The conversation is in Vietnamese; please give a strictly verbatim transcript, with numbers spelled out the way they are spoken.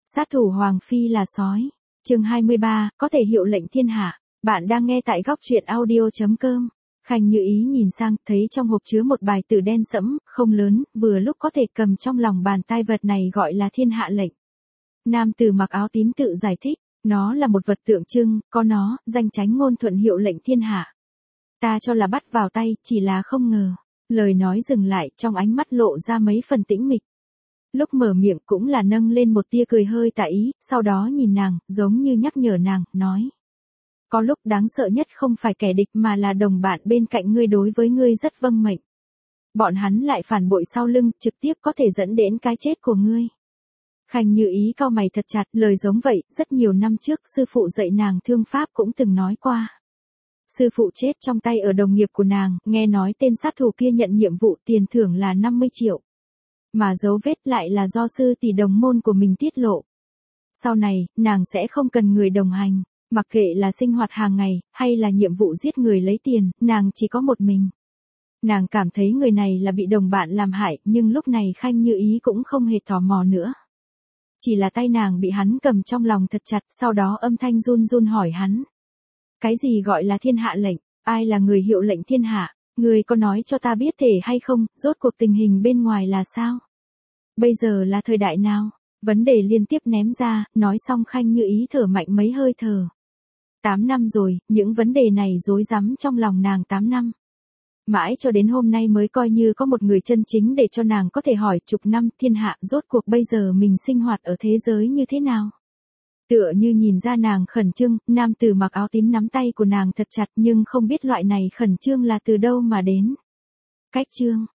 Sát thủ Hoàng Phi là sói. Chương hai mươi ba, có thể hiệu lệnh thiên hạ. Bạn đang nghe tại góc truyện audio chấm com. Khanh Như Ý nhìn sang, thấy trong hộp chứa một bài tử đen sẫm, không lớn, vừa lúc có thể cầm trong lòng bàn tay. Vật này gọi là thiên hạ lệnh. Nam tử mặc áo tím tự giải thích, nó là một vật tượng trưng, có nó, danh chánh ngôn thuận hiệu lệnh thiên hạ. Ta cho là bắt vào tay, chỉ là không ngờ. Lời nói dừng lại, trong ánh mắt lộ ra mấy phần tĩnh mịch. Lúc mở miệng cũng là nâng lên một tia cười hơi tà ý, sau đó nhìn nàng, giống như nhắc nhở nàng, nói. Có lúc đáng sợ nhất không phải kẻ địch mà là đồng bạn bên cạnh ngươi đối với ngươi rất vâng mệnh. Bọn hắn lại phản bội sau lưng, trực tiếp có thể dẫn đến cái chết của ngươi. Khanh Như Ý cau mày thật chặt, lời giống vậy, rất nhiều năm trước sư phụ dạy nàng thương pháp cũng từng nói qua. Sư phụ chết trong tay ở đồng nghiệp của nàng, nghe nói tên sát thủ kia nhận nhiệm vụ tiền thưởng là năm mươi triệu. Mà dấu vết lại là do sư tỷ đồng môn của mình tiết lộ. Sau này, nàng sẽ không cần người đồng hành, mặc kệ là sinh hoạt hàng ngày, hay là nhiệm vụ giết người lấy tiền, nàng chỉ có một mình. Nàng cảm thấy người này là bị đồng bạn làm hại, nhưng lúc này Khanh Như Ý cũng không hề tò mò nữa. Chỉ là tay nàng bị hắn cầm trong lòng thật chặt, sau đó âm thanh run run hỏi hắn. Cái gì gọi là thiên hạ lệnh, ai là người hiệu lệnh thiên hạ, người có nói cho ta biết thể hay không, rốt cuộc tình hình bên ngoài là sao? Bây giờ là thời đại nào? Vấn đề liên tiếp ném ra, nói xong Khanh Như Ý thở mạnh mấy hơi thở. Tám năm rồi, những vấn đề này rối rắm trong lòng nàng tám năm. Mãi cho đến hôm nay mới coi như có một người chân chính để cho nàng có thể hỏi chục năm thiên hạ rốt cuộc bây giờ mình sinh hoạt ở thế giới như thế nào. Tựa như nhìn ra nàng khẩn trương, nam tử mặc áo tím nắm tay của nàng thật chặt nhưng không biết loại này khẩn trương là từ đâu mà đến. Cách chương,